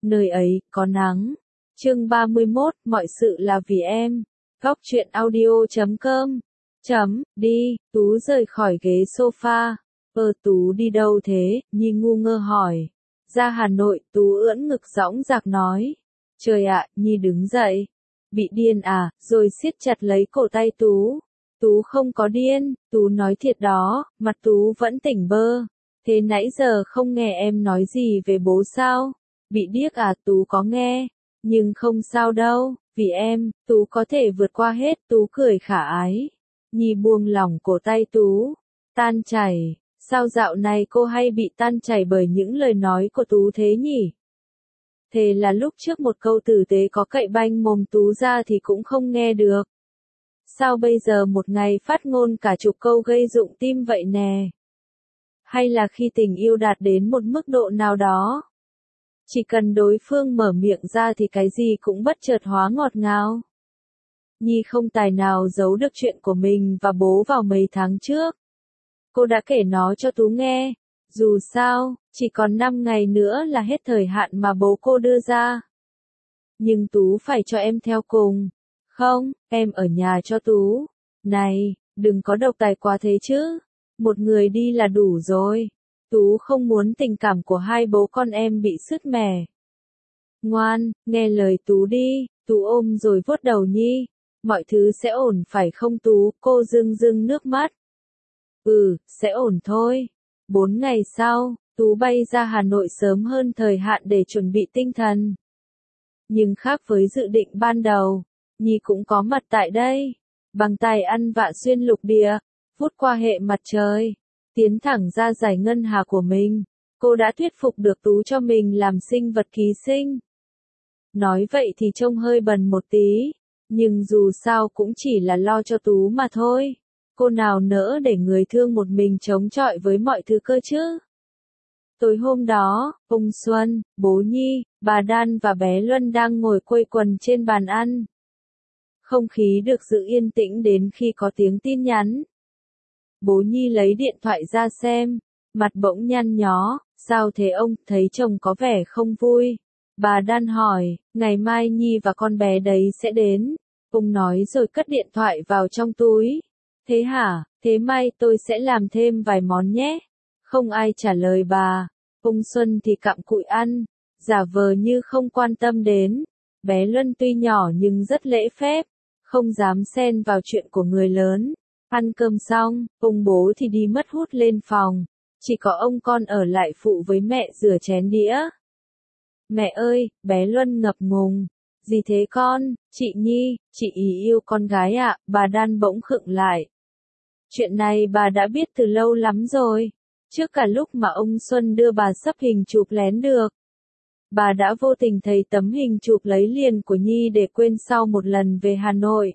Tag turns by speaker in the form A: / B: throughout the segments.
A: nơi ấy có nắng. Chương 31, mọi sự là vì em. Góc truyện audio.com. Đi, Tú rời khỏi ghế sofa. Tú đi đâu thế? Nhi ngu ngơ hỏi. Ra Hà Nội, Tú ưỡn ngực dõng dạc nói. Trời ạ, Nhi đứng dậy. Bị điên à, rồi siết chặt lấy cổ tay Tú. Tú không có điên, Tú nói thiệt đó, mặt Tú vẫn tỉnh bơ. Thế nãy giờ không nghe em nói gì về bố sao? Bị điếc à? Tú có nghe. Nhưng không sao đâu, vì em, Tú có thể vượt qua hết. Tú cười khả ái. Nhi buông lỏng cổ tay Tú. Tan chảy, sao dạo này cô hay bị tan chảy bởi những lời nói của Tú thế nhỉ? Thế là lúc trước một câu tử tế có cậy banh mồm Tú ra thì cũng không nghe được. Sao bây giờ một ngày phát ngôn cả chục câu gây rụng tim vậy nè? Hay là khi tình yêu đạt đến một mức độ nào đó? Chỉ cần đối phương mở miệng ra thì cái gì cũng bất chợt hóa ngọt ngào. Nhi không tài nào giấu được chuyện của mình và bố vào mấy tháng trước. Cô đã kể nó cho Tú nghe. Dù sao, chỉ còn 5 ngày nữa là hết thời hạn mà bố cô đưa ra. Nhưng Tú phải cho em theo cùng. Không, em ở nhà cho Tú. Này, đừng có độc tài quá thế chứ. Một người đi là đủ rồi. Tú không muốn tình cảm của hai bố con em bị sứt mẻ. Ngoan, nghe lời Tú đi. Tú ôm rồi vuốt đầu Nhi. Mọi thứ sẽ ổn phải không Tú? Cô rưng rưng nước mắt. Sẽ ổn thôi. 4 ngày sau, Tú bay ra Hà Nội sớm hơn thời hạn để chuẩn bị tinh thần. Nhưng khác với dự định ban đầu, Nhi cũng có mặt tại đây. Bằng tài ăn vạ xuyên lục địa, vút qua hệ mặt trời, tiến thẳng ra giải ngân hà của mình, cô đã thuyết phục được Tú cho mình làm sinh vật ký sinh. Nói vậy thì trông hơi bần một tí, nhưng dù sao cũng chỉ là lo cho Tú mà thôi. Cô nào nỡ để người thương một mình chống chọi với mọi thứ cơ chứ? Tối hôm đó, ông Xuân, bố Nhi, bà Đan và bé Luân đang ngồi quây quần trên bàn ăn. Không khí được giữ yên tĩnh đến khi có tiếng tin nhắn. Bố Nhi lấy điện thoại ra xem, mặt bỗng nhăn nhó, sao thế ông? Thấy chồng có vẻ không vui. Bà Đan hỏi, ngày mai Nhi và con bé đấy sẽ đến. Ông nói rồi cất điện thoại vào trong túi. Thế hả? Thế mai tôi sẽ làm thêm vài món nhé. Không ai trả lời bà. Ông Xuân thì cặm cụi ăn, giả vờ như không quan tâm đến. Bé Luân tuy nhỏ nhưng rất lễ phép, không dám xen vào chuyện của người lớn. Ăn cơm xong, ông bố thì đi mất hút lên phòng. Chỉ có ông con ở lại phụ với mẹ rửa chén đĩa. Mẹ ơi, bé Luân ngập ngùng. Gì thế con? Chị Nhi, chị ý yêu con gái ạ. Bà Đan bỗng khựng lại. Chuyện này bà đã biết từ lâu lắm rồi. Trước cả lúc mà ông Xuân đưa bà sắp hình chụp lén được. Bà đã vô tình thấy tấm hình chụp lấy liền của Nhi để quên sau một lần về Hà Nội.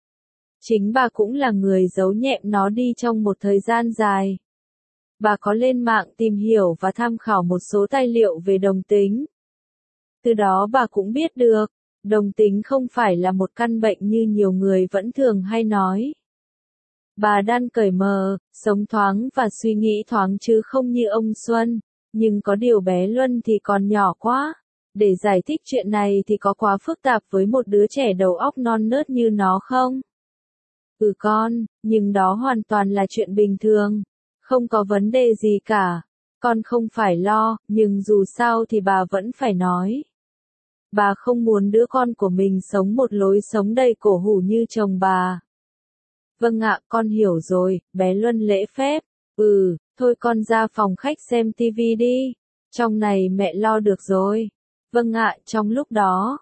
A: Chính bà cũng là người giấu nhẹm nó đi trong một thời gian dài. Bà có lên mạng tìm hiểu và tham khảo một số tài liệu về đồng tính. Từ đó bà cũng biết được, đồng tính không phải là một căn bệnh như nhiều người vẫn thường hay nói. Bà Đan cởi mở, sống thoáng và suy nghĩ thoáng chứ không như ông Xuân, nhưng có điều bé Luân thì còn nhỏ quá. Để giải thích chuyện này thì có quá phức tạp với một đứa trẻ đầu óc non nớt như nó không? Con, nhưng đó hoàn toàn là chuyện bình thường. Không có vấn đề gì cả. Con không phải lo, nhưng dù sao thì bà vẫn phải nói. Bà không muốn đứa con của mình sống một lối sống đầy cổ hủ như chồng bà. Vâng ạ, con hiểu rồi, bé Luân lễ phép. Thôi con ra phòng khách xem tivi đi. Trong này mẹ lo được rồi. Vâng ạ, trong lúc đó.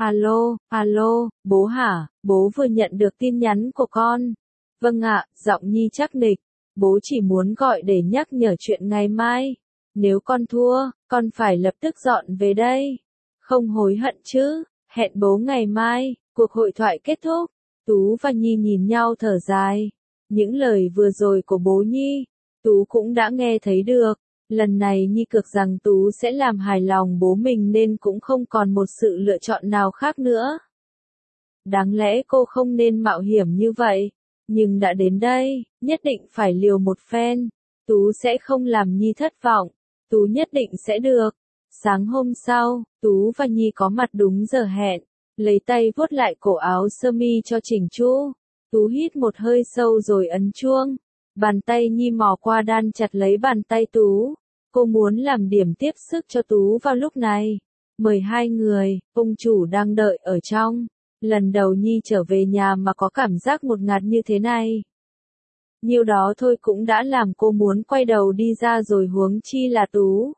A: Alo, bố hả? Bố vừa nhận được tin nhắn của con. Vâng ạ, giọng Nhi chắc nịch. Bố chỉ muốn gọi để nhắc nhở chuyện ngày mai. Nếu con thua, con phải lập tức dọn về đây. Không hối hận chứ? Hẹn bố ngày mai. Cuộc hội thoại kết thúc. Tú và Nhi nhìn nhau thở dài. Những lời vừa rồi của bố Nhi, Tú cũng đã nghe thấy được. Lần này Nhi cược rằng Tú sẽ làm hài lòng bố mình nên cũng không còn một sự lựa chọn nào khác nữa. Đáng lẽ cô không nên mạo hiểm như vậy. Nhưng đã đến đây, nhất định phải liều một phen. Tú sẽ không làm Nhi thất vọng. Tú nhất định sẽ được. Sáng hôm sau, Tú và Nhi có mặt đúng giờ hẹn, lấy tay vuốt lại cổ áo sơ mi cho chỉnh chu. Tú hít một hơi sâu rồi ấn chuông. Bàn tay Nhi mò qua đan chặt lấy bàn tay Tú. Cô muốn làm điểm tiếp sức cho Tú vào lúc này. Mời hai người, ông chủ đang đợi ở trong. Lần đầu Nhi trở về nhà mà có cảm giác ngột ngạt như thế này. Nhiêu đó thôi cũng đã làm cô muốn quay đầu đi ra rồi, huống chi là Tú.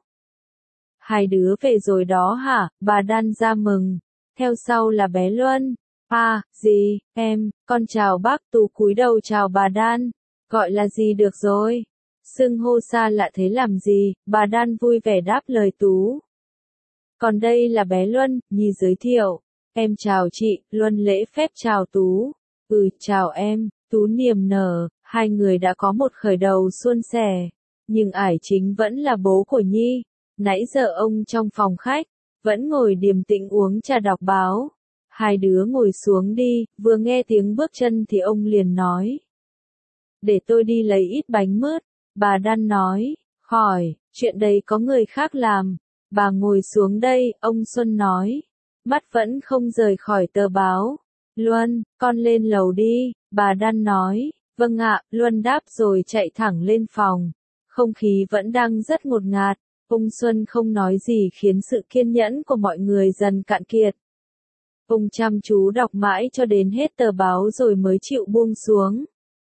A: Hai đứa về rồi đó hả? Bà Đan ra mừng. Theo sau là bé Luân. À, gì, em, con chào bác. Tú cúi đầu chào bà Đan. Gọi là gì được rồi? Xưng hô xa lạ thế làm gì? Bà Đan vui vẻ đáp lời Tú. Còn đây là bé Luân, Nhi giới thiệu. Em chào chị, Luân lễ phép chào Tú. Chào em, Tú niềm nở. Hai người đã có một khởi đầu suôn sẻ. Nhưng ải chính vẫn là bố của Nhi. Nãy giờ ông trong phòng khách, vẫn ngồi điềm tĩnh uống trà đọc báo. Hai đứa ngồi xuống đi, vừa nghe tiếng bước chân thì ông liền nói. Để tôi đi lấy ít bánh mứt. Bà Đan nói, khỏi, chuyện đấy có người khác làm. Bà ngồi xuống đây, ông Xuân nói. Mắt vẫn không rời khỏi tờ báo. Luân, con lên lầu đi, bà Đan nói. Vâng ạ, Luân đáp rồi chạy thẳng lên phòng. Không khí vẫn đang rất ngột ngạt. Ông Xuân không nói gì khiến sự kiên nhẫn của mọi người dần cạn kiệt. Ông chăm chú đọc mãi cho đến hết tờ báo rồi mới chịu buông xuống.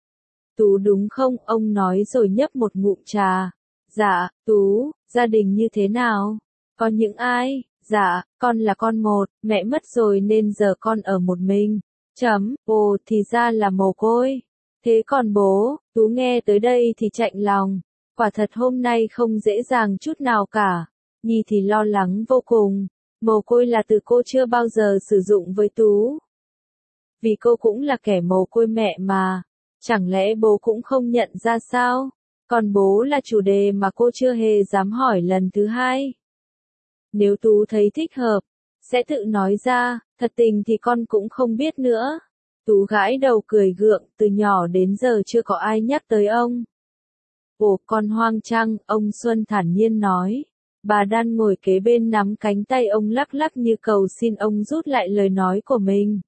A: Tú đúng không? Ông nói rồi nhấp một ngụm trà. Dạ, Tú, gia đình như thế nào? Có những ai? Dạ, con là con một, mẹ mất rồi nên giờ con ở một mình. Ồ, thì ra là mồ côi. Thế còn bố? Tú nghe tới đây thì chạnh lòng. Quả thật hôm nay không dễ dàng chút nào cả. Nhi thì lo lắng vô cùng. Mồ côi là từ cô chưa bao giờ sử dụng với Tú. Vì cô cũng là kẻ mồ côi mẹ mà. Chẳng lẽ bố cũng không nhận ra sao? Còn bố là chủ đề mà cô chưa hề dám hỏi lần thứ hai. Nếu Tú thấy thích hợp, sẽ tự nói ra, thật tình thì con cũng không biết nữa. Tú gãi đầu cười gượng, từ nhỏ đến giờ chưa có ai nhắc tới ông. Ồ, con hoang chăng, ông Xuân thản nhiên nói. Bà Đan ngồi kế bên nắm cánh tay ông lắc lắc như cầu xin ông rút lại lời nói của mình.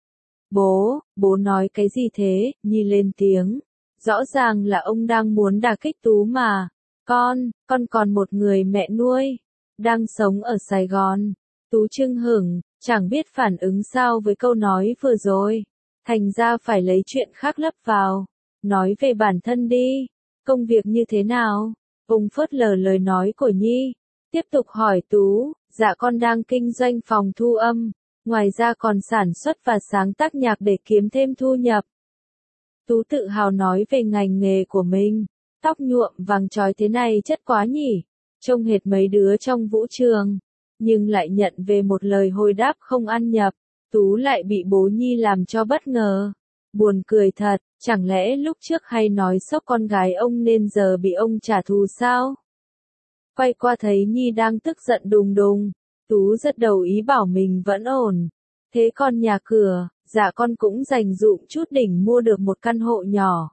A: Bố nói cái gì thế? Nhi lên tiếng. Rõ ràng là ông đang muốn đả kích Tú mà. Con còn một người mẹ nuôi. Đang sống ở Sài Gòn. Tú chưng hửng, chẳng biết phản ứng sao với câu nói vừa rồi. Thành ra phải lấy chuyện khác lấp vào. Nói về bản thân đi. Công việc như thế nào? Ông phớt lờ lời nói của Nhi. Tiếp tục hỏi Tú. Dạ con đang kinh doanh phòng thu âm. Ngoài ra còn sản xuất và sáng tác nhạc để kiếm thêm thu nhập. Tú tự hào nói về ngành nghề của mình. Tóc nhuộm vàng chói thế này chất quá nhỉ. Trông hệt mấy đứa trong vũ trường. Nhưng lại nhận về một lời hồi đáp không ăn nhập. Tú lại bị bố Nhi làm cho bất ngờ. Buồn cười thật, chẳng lẽ lúc trước hay nói sốc con gái ông nên giờ bị ông trả thù sao? Quay qua thấy Nhi đang tức giận đùng đùng. Tú giật đầu ý bảo mình vẫn ổn. Thế còn nhà cửa, dạ con cũng dành dụm chút đỉnh mua được một căn hộ nhỏ.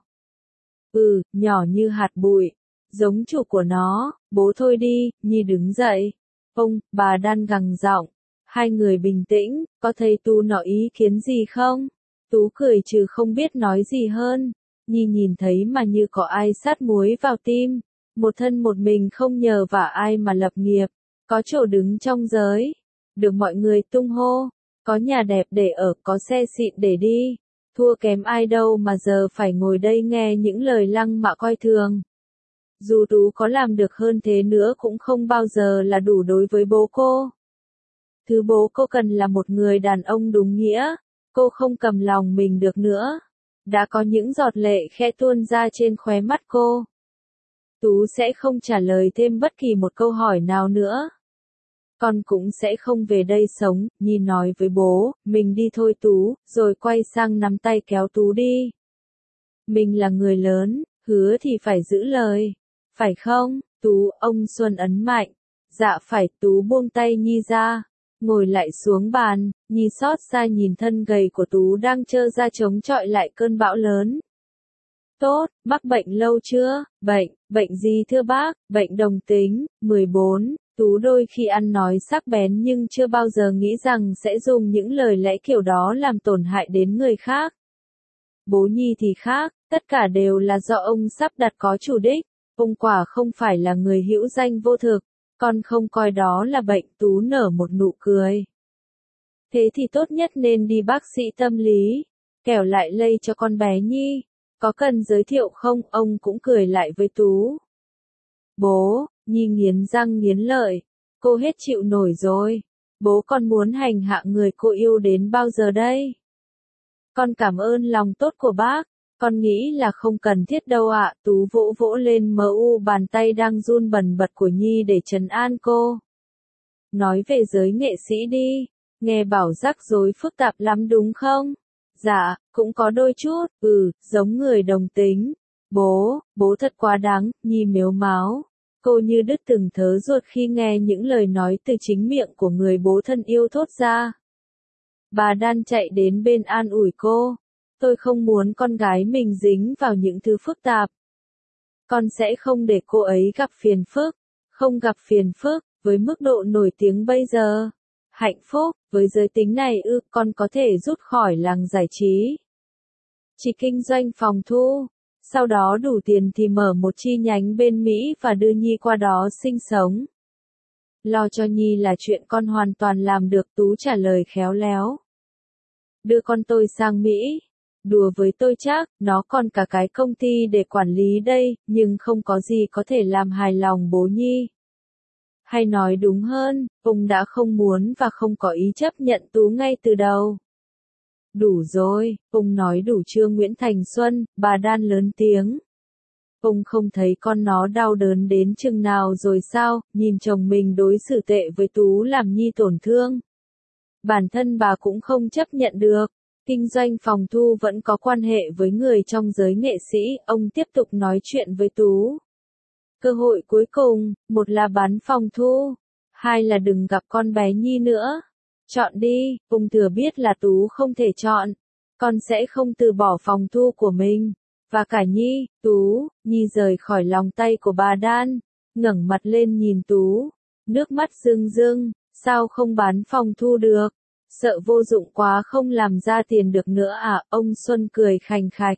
A: Nhỏ như hạt bụi. Giống chủ của nó, bố thôi đi, Nhi đứng dậy. Bà Đan gằn giọng. Hai người bình tĩnh, có thấy Tú nọ ý kiến gì không? Tú cười trừ không biết nói gì hơn. Nhi nhìn thấy mà như có ai sát muối vào tim. Một thân một mình không nhờ vả ai mà lập nghiệp. Có chỗ đứng trong giới. Được mọi người tung hô. Có nhà đẹp để ở, có xe xịn để đi. Thua kém ai đâu mà giờ phải ngồi đây nghe những lời lăng mạ coi thường. Dù Tú có làm được hơn thế nữa cũng không bao giờ là đủ đối với bố cô. Thứ bố cô cần là một người đàn ông đúng nghĩa. Cô không cầm lòng mình được nữa. Đã có những giọt lệ khẽ tuôn ra trên khóe mắt cô. Tú sẽ không trả lời thêm bất kỳ một câu hỏi nào nữa. Con cũng sẽ không về đây sống, Nhi nói với bố, mình đi thôi Tú, rồi quay sang nắm tay kéo Tú đi. Mình là người lớn, hứa thì phải giữ lời. Phải không, Tú, ông Xuân ấn mạnh. Dạ phải, Tú buông tay Nhi ra. Ngồi lại xuống bàn, Nhi xót xa nhìn thân gầy của Tú đang trơ ra chống chọi lại cơn bão lớn. Tốt, mắc bệnh lâu chưa? Bệnh gì thưa bác? Bệnh đồng tính. 14, Tú đôi khi ăn nói sắc bén nhưng chưa bao giờ nghĩ rằng sẽ dùng những lời lẽ kiểu đó làm tổn hại đến người khác. Bố Nhi thì khác, tất cả đều là do ông sắp đặt có chủ đích, ông quả không phải là người hữu danh vô thực, con không coi đó là bệnh. Tú nở một nụ cười. Thế thì tốt nhất nên đi bác sĩ tâm lý, kẻo lại lây cho con bé Nhi, có cần giới thiệu không? Ông cũng cười lại với Tú. Bố, Nhi nghiến răng nghiến lợi, cô hết chịu nổi rồi, bố con muốn hành hạ người cô yêu đến bao giờ đây? Con cảm ơn lòng tốt của bác, con nghĩ là không cần thiết đâu ạ. Tú vỗ vỗ lên bàn tay đang run bần bật của Nhi để trấn an cô. Nói về giới nghệ sĩ đi, nghe bảo rắc rối phức tạp lắm đúng không? Dạ, cũng có đôi chút, giống người đồng tính. Bố thật quá đáng. Nhi mếu máo. Cô như đứt từng thớ ruột khi nghe những lời nói từ chính miệng của người bố thân yêu thốt ra. Bà Đan chạy đến bên an ủi cô. Tôi không muốn con gái mình dính vào những thứ phức tạp. Con sẽ không để cô ấy gặp phiền phức. Không gặp phiền phức, với mức độ nổi tiếng bây giờ. Hạnh phúc, với giới tính này con có thể rút khỏi làng giải trí. Chỉ kinh doanh phòng thu. Sau đó đủ tiền thì mở một chi nhánh bên Mỹ và đưa Nhi qua đó sinh sống. Lo cho Nhi là chuyện con hoàn toàn làm được. Tú trả lời khéo léo. Đưa con tôi sang Mỹ. Đùa với tôi chắc, nó còn cả cái công ty để quản lý đây, nhưng không có gì có thể làm hài lòng bố Nhi. Hay nói đúng hơn, ông đã không muốn và không có ý chấp nhận Tú ngay từ đầu. Đủ rồi, ông nói đủ chưa Nguyễn Thành Xuân? Bà Đan lớn tiếng. Ông không thấy con nó đau đớn đến chừng nào rồi sao? Nhìn chồng mình đối xử tệ với Tú làm Nhi tổn thương. Bản thân bà cũng không chấp nhận được. Kinh doanh phòng thu vẫn có quan hệ với người trong giới nghệ sĩ. Ông tiếp tục nói chuyện với Tú. Cơ hội cuối cùng, một là bán phòng thu, hai là đừng gặp con bé Nhi nữa. Chọn đi. Ông thừa biết là Tú không thể chọn. Con sẽ không từ bỏ phòng thu của mình. Và cả Nhi. Nhi rời khỏi lòng tay của bà Đan, ngẩng mặt lên nhìn Tú. Nước mắt rưng rưng. Sao không bán phòng thu được? Sợ vô dụng quá không làm ra tiền được nữa à? Ông Xuân cười khành khạch.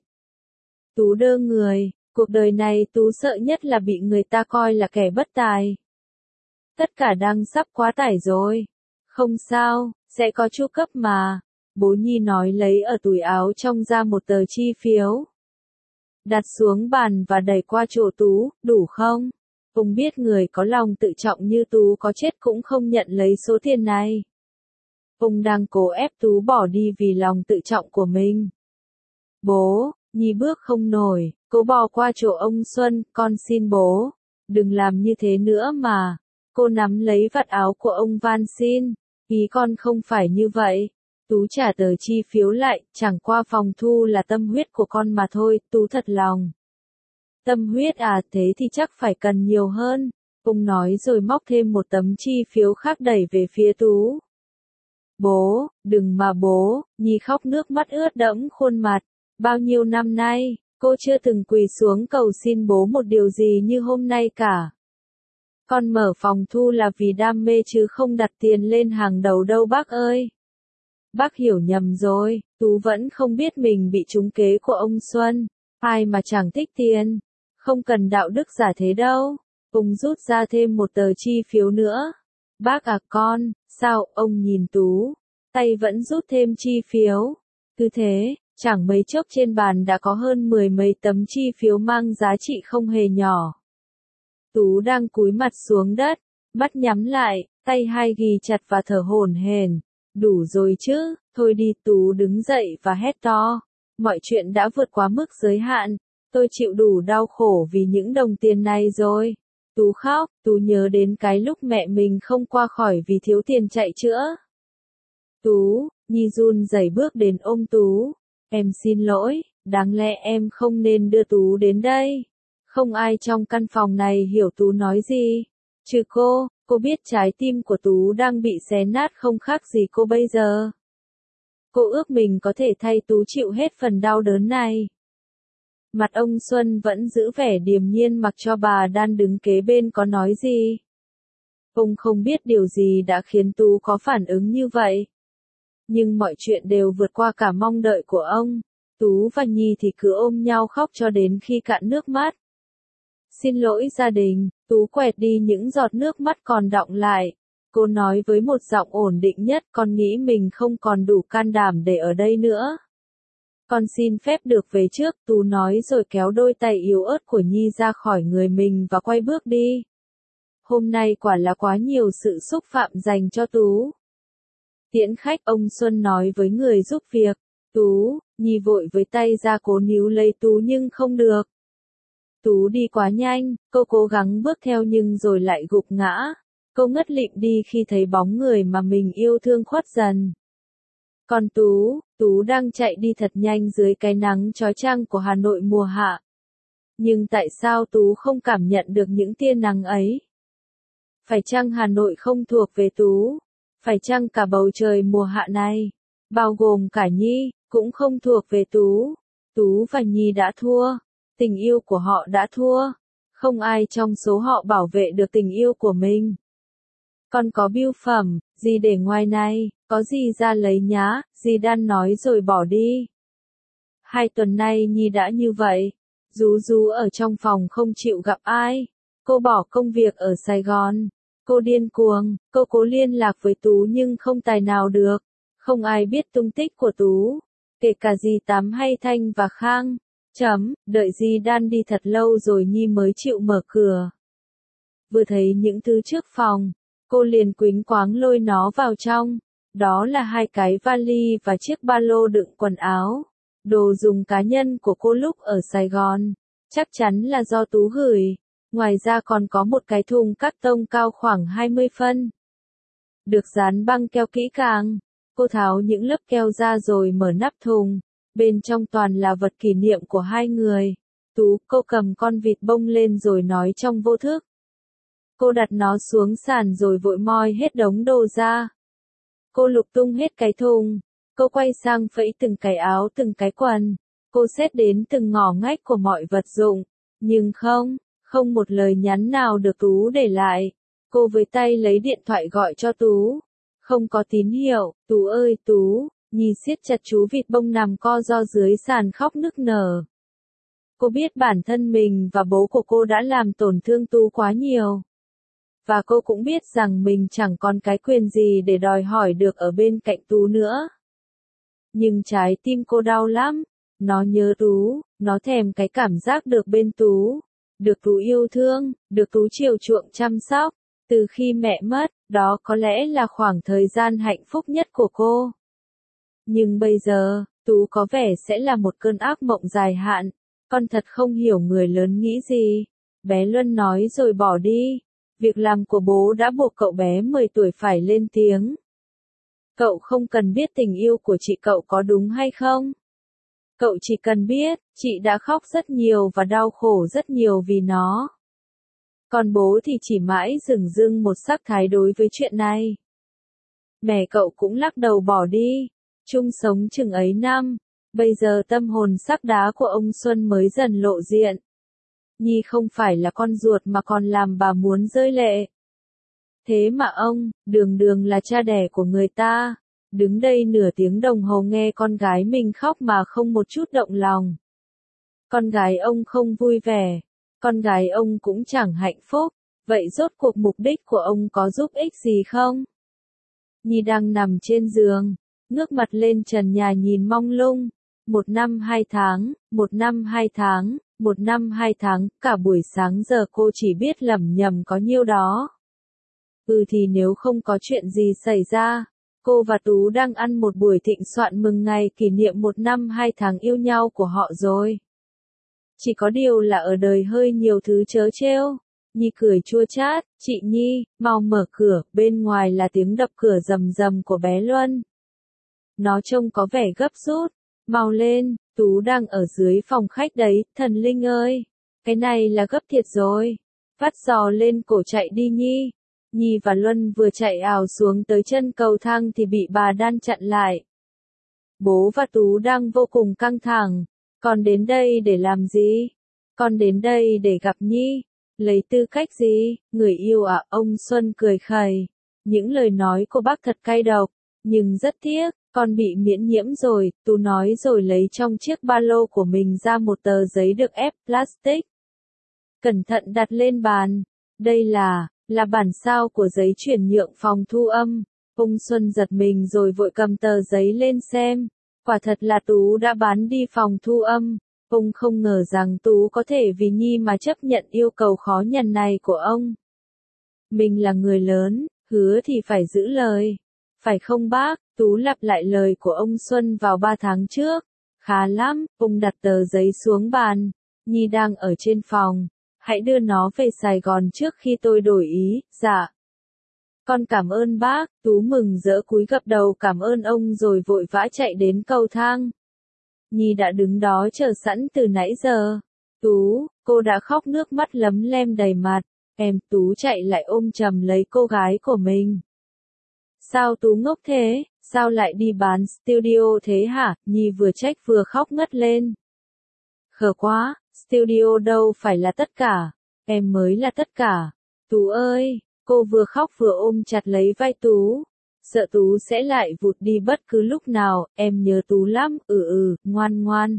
A: Tú đơ người. Cuộc đời này Tú sợ nhất là bị người ta coi là kẻ bất tài. Tất cả đang sắp quá tải rồi. Không sao, sẽ có chu cấp mà. Bố Nhi nói lấy ở túi áo trong ra một tờ chi phiếu. Đặt xuống bàn và đẩy qua chỗ Tú. Đủ không? Ông biết người có lòng tự trọng như Tú có chết cũng không nhận lấy số tiền này. Ông đang cố ép Tú bỏ đi vì lòng tự trọng của mình. Bố, Nhi bước không nổi, cô bò qua chỗ ông Xuân. Con xin bố, đừng làm như thế nữa mà. Cô nắm lấy vạt áo của ông van xin. Ý con không phải như vậy. Tú trả tờ chi phiếu lại, chẳng qua phòng thu là tâm huyết của con mà thôi. Tú thật lòng. Tâm huyết à? Thế thì chắc phải cần nhiều hơn. Ông nói rồi móc thêm một tấm chi phiếu khác đẩy về phía Tú. Bố, đừng mà bố. Nhi khóc nước mắt ướt đẫm khuôn mặt. Bao nhiêu năm nay, cô chưa từng quỳ xuống cầu xin bố một điều gì như hôm nay cả. Con mở phòng thu là vì đam mê chứ không đặt tiền lên hàng đầu đâu bác ơi. Bác hiểu nhầm rồi. Tú vẫn không biết mình bị trúng kế của ông Xuân. Ai mà chẳng thích tiền. Không cần đạo đức giả thế đâu. Ông rút ra thêm một tờ chi phiếu nữa. Bác à con, sao? Ông nhìn Tú. Tay vẫn rút thêm chi phiếu. Cứ thế, chẳng mấy chốc trên bàn đã có hơn 10 mấy tấm chi phiếu mang giá trị không hề nhỏ. Tú đang cúi mặt xuống đất, mắt nhắm lại, tay hai ghì chặt và thở hổn hển. Đủ rồi chứ, thôi đi. Tú đứng dậy và hét to. Mọi chuyện đã vượt quá mức giới hạn. Tôi chịu đủ đau khổ vì những đồng tiền này rồi. Tú khóc. Tú nhớ đến cái lúc mẹ mình không qua khỏi vì thiếu tiền chạy chữa. Tú, Nhi run rẩy bước đến ôm Tú. Em xin lỗi, đáng lẽ em không nên đưa Tú đến đây. Không ai trong căn phòng này hiểu Tú nói gì. Trừ cô biết trái tim của Tú đang bị xé nát không khác gì cô bây giờ. Cô ước mình có thể thay Tú chịu hết phần đau đớn này. Mặt ông Xuân vẫn giữ vẻ điềm nhiên mặc cho bà Đan đứng kế bên có nói gì. Ông không biết điều gì đã khiến Tú có phản ứng như vậy. Nhưng mọi chuyện đều vượt qua cả mong đợi của ông. Tú và Nhi thì cứ ôm nhau khóc cho đến khi cạn nước mắt. Xin lỗi gia đình, Tú quẹt đi những giọt nước mắt còn đọng lại. Cô nói với một giọng ổn định nhất, con nghĩ mình không còn đủ can đảm để ở đây nữa. Con xin phép được về trước, Tú nói rồi kéo đôi tay yếu ớt của Nhi ra khỏi người mình và quay bước đi. Hôm nay quả là quá nhiều sự xúc phạm dành cho Tú. Tiễn khách, ông Xuân nói với người giúp việc. Tú, Nhi vội với tay ra cố níu lấy Tú nhưng không được. Tú đi quá nhanh, cô cố gắng bước theo nhưng rồi lại gục ngã. Cô ngất lịm đi khi thấy bóng người mà mình yêu thương khuất dần. Còn Tú đang chạy đi thật nhanh dưới cái nắng chói chang của Hà Nội mùa hạ. Nhưng tại sao Tú không cảm nhận được những tia nắng ấy? Phải chăng Hà Nội không thuộc về Tú? Phải chăng cả bầu trời mùa hạ này, bao gồm cả Nhi, cũng không thuộc về Tú? Tú và Nhi đã thua. Tình yêu của họ đã thua. Không ai trong số họ bảo vệ được tình yêu của mình. Con có bưu phẩm, gì để ngoài này, có gì ra lấy nhá, dì Đan nói rồi bỏ đi. 2 tuần nay Nhi đã như vậy. Rú ở trong phòng không chịu gặp ai. Cô bỏ công việc ở Sài Gòn. Cô điên cuồng, cô cố liên lạc với Tú nhưng không tài nào được. Không ai biết tung tích của Tú. Kể cả dì Tám hay Thanh và Khang. Đợi dì Đan đi thật lâu rồi Nhi mới chịu mở cửa. Vừa thấy những thứ trước phòng, cô liền quýnh quáng lôi nó vào trong. Đó là 2 cái vali và chiếc ba lô đựng quần áo. Đồ dùng cá nhân của cô lúc ở Sài Gòn. Chắc chắn là do Tú gửi. Ngoài ra còn có một cái thùng cát tông cao khoảng 20 phân. Được dán băng keo kỹ càng. Cô tháo những lớp keo ra rồi mở nắp thùng. Bên trong toàn là vật kỷ niệm của 2 người. Tú, cô cầm con vịt bông lên rồi nói trong vô thức. Cô đặt nó xuống sàn rồi vội moi hết đống đồ ra. Cô lục tung hết cái thùng. Cô quay sang phẫy từng cái áo từng cái quần. Cô xét đến từng ngõ ngách của mọi vật dụng. Nhưng không một lời nhắn nào được Tú để lại. Cô với tay lấy điện thoại gọi cho Tú. Không có tín hiệu. Tú ơi Tú. Nhi siết chặt chú vịt bông nằm co ro dưới sàn khóc nức nở. Cô biết bản thân mình và bố của cô đã làm tổn thương Tú quá nhiều. Và cô cũng biết rằng mình chẳng còn cái quyền gì để đòi hỏi được ở bên cạnh Tú nữa. Nhưng trái tim cô đau lắm. Nó nhớ Tú, nó thèm cái cảm giác được bên Tú. Được Tú yêu thương, được Tú chiều chuộng chăm sóc. Từ khi mẹ mất, đó có lẽ là khoảng thời gian hạnh phúc nhất của cô. Nhưng bây giờ, Tú có vẻ sẽ là một cơn ác mộng dài hạn. Con thật không hiểu người lớn nghĩ gì. Bé Luân nói rồi bỏ đi. Việc làm của bố đã buộc cậu bé 10 tuổi phải lên tiếng. Cậu không cần biết tình yêu của chị cậu có đúng hay không. Cậu chỉ cần biết, chị đã khóc rất nhiều và đau khổ rất nhiều vì nó. Còn bố thì chỉ mãi dửng dưng một sắc thái đối với chuyện này. Mẹ cậu cũng lắc đầu bỏ đi. Chung sống chừng ấy năm. Bây giờ tâm hồn sắc đá của ông Xuân mới dần lộ diện. Nhi không phải là con ruột mà còn làm bà muốn rơi lệ. Thế mà ông, đường là cha đẻ của người ta. Đứng đây nửa tiếng đồng hồ nghe con gái mình khóc mà không một chút động lòng. Con gái ông không vui vẻ. Con gái ông cũng chẳng hạnh phúc. Vậy rốt cuộc mục đích của ông có giúp ích gì không? Nhi đang nằm trên giường. Ngước mặt lên trần nhà nhìn mông lung. 1 năm 2 tháng, 1 năm 2 tháng, 1 năm 2 tháng, cả buổi sáng giờ cô chỉ biết lẩm nhẩm có nhiêu đó. Thì nếu không có chuyện gì xảy ra, cô và Tú đang ăn một buổi thịnh soạn mừng ngày kỷ niệm 1 năm 2 tháng yêu nhau của họ rồi. Chỉ có điều là ở đời hơi nhiều thứ trớ trêu. Nhi cười chua chát, chị Nhi, mau mở cửa, bên ngoài là tiếng đập cửa rầm rầm của bé Luân. Nó trông có vẻ gấp rút. Mau lên, Tú đang ở dưới phòng khách đấy, thần linh ơi. Cái này là gấp thiệt rồi. Vắt giò lên cổ chạy đi Nhi. Nhi và Luân vừa chạy ào xuống tới chân cầu thang thì bị bà Đan chặn lại. Bố và Tú đang vô cùng căng thẳng. Con đến đây để làm gì? Con đến đây để gặp Nhi. Lấy tư cách gì, người yêu à, ông Xuân cười khẩy. Những lời nói của bác thật cay độc, nhưng rất tiếc, con bị miễn nhiễm rồi, Tú nói rồi lấy trong chiếc ba lô của mình ra một tờ giấy được ép plastic. Cẩn thận đặt lên bàn. Đây là bản sao của giấy chuyển nhượng phòng thu âm. Ông Xuân giật mình rồi vội cầm tờ giấy lên xem. Quả thật là Tú đã bán đi phòng thu âm. Ông không ngờ rằng Tú có thể vì Nhi mà chấp nhận yêu cầu khó nhằn này của ông. Mình là người lớn, hứa thì phải giữ lời. Phải không bác? Tú lặp lại lời của ông Xuân vào 3 tháng trước. Khá lắm, ông đặt tờ giấy xuống bàn. Nhi đang ở trên phòng. Hãy đưa nó về Sài Gòn trước khi tôi đổi ý. Dạ. Con cảm ơn bác. Tú mừng rỡ cúi gập đầu cảm ơn ông rồi vội vã chạy đến cầu thang. Nhi đã đứng đó chờ sẵn từ nãy giờ. Tú, cô đã khóc nước mắt lấm lem đầy mặt. Em Tú chạy lại ôm chầm lấy cô gái của mình. Sao Tú ngốc thế, sao lại đi bán studio thế hả? Nhi vừa trách vừa khóc ngất lên. Khờ quá, studio đâu phải là tất cả, em mới là tất cả. Tú ơi, cô vừa khóc vừa ôm chặt lấy vai Tú. Sợ Tú sẽ lại vụt đi bất cứ lúc nào, em nhớ Tú lắm, ngoan ngoan.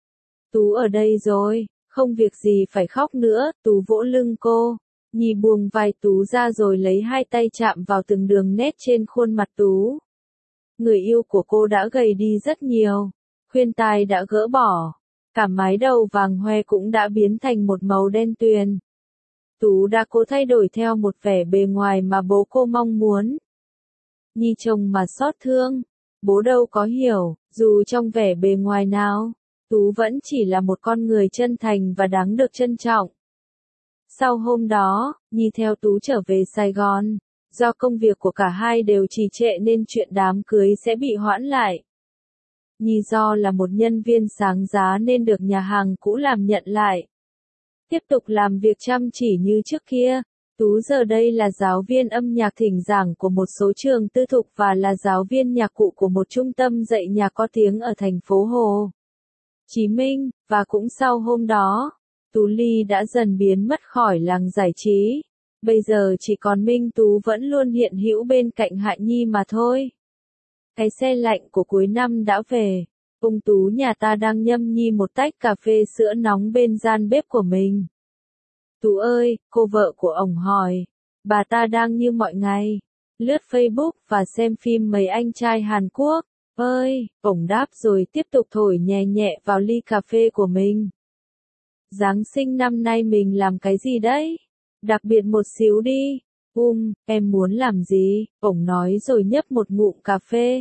A: Tú ở đây rồi, không việc gì phải khóc nữa, Tú vỗ lưng cô. Nhi buông vai Tú ra rồi lấy hai tay chạm vào từng đường nét trên khuôn mặt Tú. Người yêu của cô đã gầy đi rất nhiều, khuyên tai đã gỡ bỏ, cả mái đầu vàng hoe cũng đã biến thành một màu đen tuyền. Tú đã cố thay đổi theo một vẻ bề ngoài mà bố cô mong muốn. Nhi trông mà xót thương, bố đâu có hiểu, dù trong vẻ bề ngoài nào, Tú vẫn chỉ là một con người chân thành và đáng được trân trọng. Sau hôm đó, Nhi theo Tú trở về Sài Gòn. Do công việc của cả hai đều trì trệ nên chuyện đám cưới sẽ bị hoãn lại. Nhi do là một nhân viên sáng giá nên được nhà hàng cũ làm nhận lại. Tiếp tục làm việc chăm chỉ như trước kia. Tú giờ đây là giáo viên âm nhạc thỉnh giảng của một số trường tư thục và là giáo viên nhạc cụ của một trung tâm dạy nhạc có tiếng ở thành phố Hồ Chí Minh, và cũng sau hôm đó, Tú Ly đã dần biến mất khỏi làng giải trí. Bây giờ chỉ còn Minh Tú vẫn luôn hiện hữu bên cạnh Hạ Nhi mà thôi. Cái xe lạnh của cuối năm đã về. Ông Tú nhà ta đang nhâm nhi một tách cà phê sữa nóng bên gian bếp của mình. Tú ơi, cô vợ của ổng hỏi. Bà ta đang như mọi ngày, lướt Facebook và xem phim mấy anh trai Hàn Quốc. Ơi, ổng đáp rồi tiếp tục thổi nhẹ nhẹ vào ly cà phê của mình. Giáng sinh năm nay mình làm cái gì đấy? Đặc biệt một xíu đi. Em muốn làm gì? Ổng nói rồi nhấp một ngụm cà phê.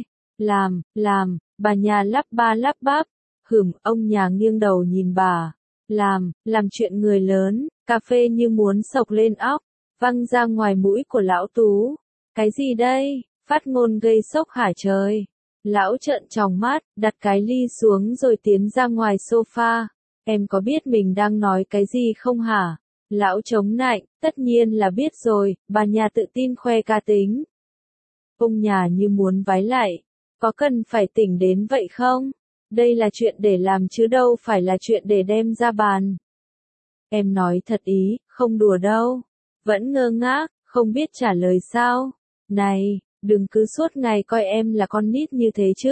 A: Làm, bà nhà lắp ba lắp bắp. Ông nhà nghiêng đầu nhìn bà. Làm chuyện người lớn, cà phê như muốn sộc lên óc, văng ra ngoài mũi của lão Tú. Cái gì đây? Phát ngôn gây sốc hả trời? Lão trợn tròng mắt, đặt cái ly xuống rồi tiến ra ngoài sofa. Em có biết mình đang nói cái gì không hả? Lão chống nạnh, tất nhiên là biết rồi, bà nhà tự tin khoe cá tính. Ông nhà như muốn vái lại, có cần phải tỉnh đến vậy không? Đây là chuyện để làm chứ đâu phải là chuyện để đem ra bàn. Em nói thật ý, không đùa đâu. Vẫn ngơ ngác, không biết trả lời sao. Này, đừng cứ suốt ngày coi em là con nít như thế chứ.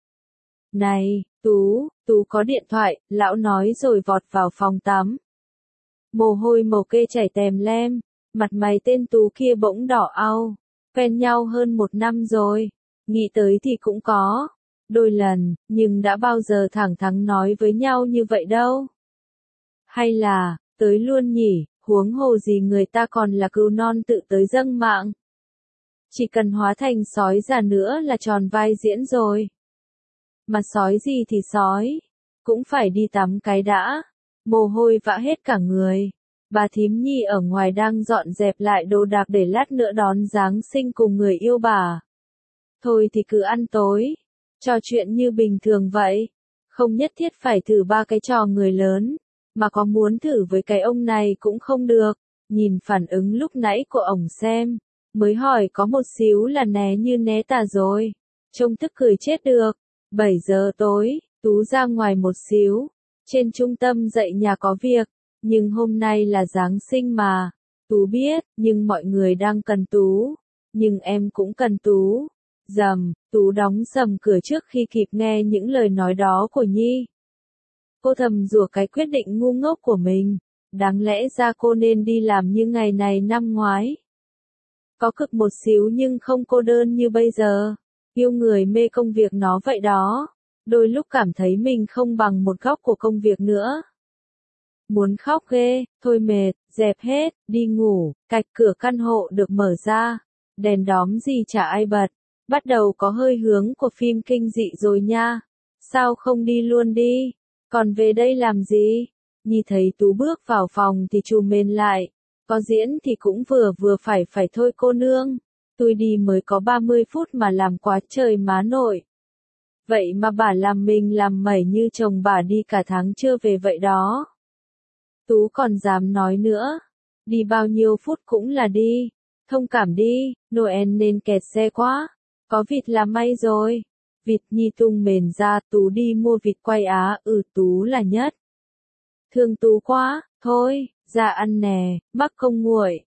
A: Này, Tú có điện thoại, lão nói rồi vọt vào phòng tắm. Mồ hôi mồ kê chảy tèm lem, mặt mày tên Tú kia bỗng đỏ au. Quen nhau hơn 1 năm rồi, nghĩ tới thì cũng có đôi lần, nhưng đã bao giờ thẳng thắn nói với nhau như vậy đâu. Hay là, tới luôn nhỉ, huống hồ gì người ta còn là cừu non tự tới dâng mạng. Chỉ cần hóa thành sói già nữa là tròn vai diễn rồi. Mà sói gì thì sói, cũng phải đi tắm cái đã. Mồ hôi vã hết cả người. Bà thím Nhi ở ngoài đang dọn dẹp lại đồ đạc để lát nữa đón Giáng sinh cùng người yêu bà. Thôi thì cứ ăn tối, trò chuyện như bình thường vậy. Không nhất thiết phải thử 3 cái trò người lớn, mà có muốn thử với cái ông này cũng không được. Nhìn phản ứng lúc nãy của ổng xem, mới hỏi có một xíu là né như né tà rồi. Trông tức cười chết được. 7 giờ tối, Tú ra ngoài một xíu. Trên trung tâm dạy nhà có việc. Nhưng hôm nay là Giáng sinh mà. Tú biết, nhưng mọi người đang cần Tú. Nhưng em cũng cần Tú. Rầm, Tú đóng sầm cửa trước khi kịp nghe những lời nói đó của Nhi. Cô thầm rủa cái quyết định ngu ngốc của mình. Đáng lẽ ra cô nên đi làm như ngày này năm ngoái. Có cực một xíu nhưng không cô đơn như bây giờ. Yêu người mê công việc nó vậy đó. Đôi lúc cảm thấy mình không bằng một góc của công việc nữa. Muốn khóc ghê, thôi mệt, dẹp hết, đi ngủ, cạch cửa căn hộ được mở ra. Đèn đóm gì chả ai bật. Bắt đầu có hơi hướng của phim kinh dị rồi nha. Sao không đi luôn đi? Còn về đây làm gì? Nhi thấy Tú bước vào phòng thì trùm mền lại. Có diễn thì cũng vừa phải thôi cô nương. Tôi đi mới có 30 phút mà làm quá trời má nội. Vậy mà bà làm mình làm mẩy như chồng bà đi cả tháng chưa về vậy đó. Tú còn dám nói nữa. Đi bao nhiêu phút cũng là đi. Thông cảm đi, Noel nên kẹt xe quá. Có vịt là may rồi. Vịt Nhi tung mền ra, Tú đi mua vịt quay á, Tú là nhất. Thương Tú quá, thôi, ra ăn nè, mắc không nguội,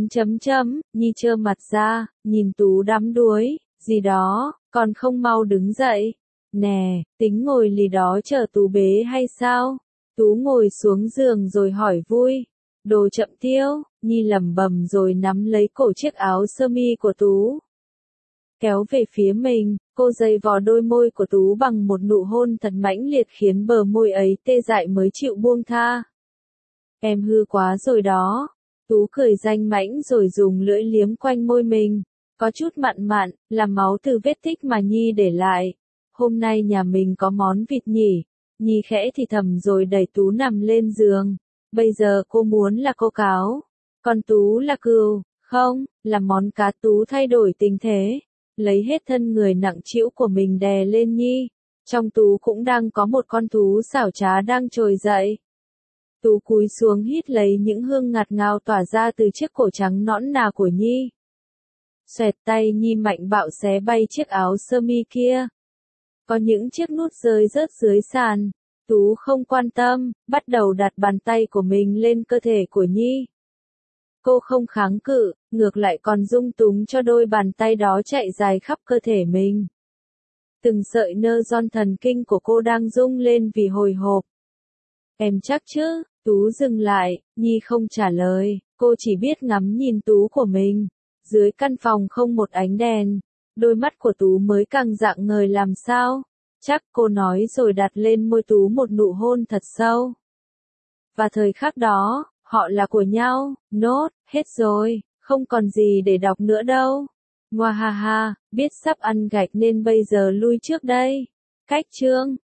A: Nhi trơ mặt ra, nhìn Tú đắm đuối, gì đó, còn không mau đứng dậy. Nè, tính ngồi lì đó chờ Tú bế hay sao? Tú ngồi xuống giường rồi hỏi vui. Đồ chậm tiêu, Nhi lẩm bẩm rồi nắm lấy cổ chiếc áo sơ mi của Tú. Kéo về phía mình, cô giày vò đôi môi của Tú bằng một nụ hôn thật mãnh liệt khiến bờ môi ấy tê dại mới chịu buông tha. Em hư quá rồi đó. Tú cười danh mãnh rồi dùng lưỡi liếm quanh môi mình. Có chút mặn mặn, là máu từ vết tích mà Nhi để lại. Hôm nay nhà mình có món vịt nhỉ? Nhi khẽ thì thầm rồi đẩy Tú nằm lên giường. Bây giờ cô muốn là cô cáo. Còn Tú là cừu, không, là món cá. Tú thay đổi tình thế. Lấy hết thân người nặng trĩu của mình đè lên Nhi. Trong Tú cũng đang có một con thú xảo trá đang trồi dậy. Tú cúi xuống hít lấy những hương ngạt ngào tỏa ra từ chiếc cổ trắng nõn nà của Nhi. Xoẹt tay Nhi mạnh bạo xé bay chiếc áo sơ mi kia. Có những chiếc nút rơi rớt dưới sàn. Tú không quan tâm, bắt đầu đặt bàn tay của mình lên cơ thể của Nhi. Cô không kháng cự, ngược lại còn dung túng cho đôi bàn tay đó chạy dài khắp cơ thể mình. Từng sợi nơ ron thần kinh của cô đang rung lên vì hồi hộp. Em chắc chứ? Tú dừng lại, Nhi không trả lời, cô chỉ biết ngắm nhìn Tú của mình. Dưới căn phòng không một ánh đèn, đôi mắt của Tú mới càng rạng ngời làm sao. Chắc, cô nói rồi đặt lên môi Tú một nụ hôn thật sâu. Và thời khắc đó, họ là của nhau, nốt, hết rồi, không còn gì để đọc nữa đâu. Ngoa ha ha, biết sắp ăn gạch nên bây giờ lui trước đây. Cách chương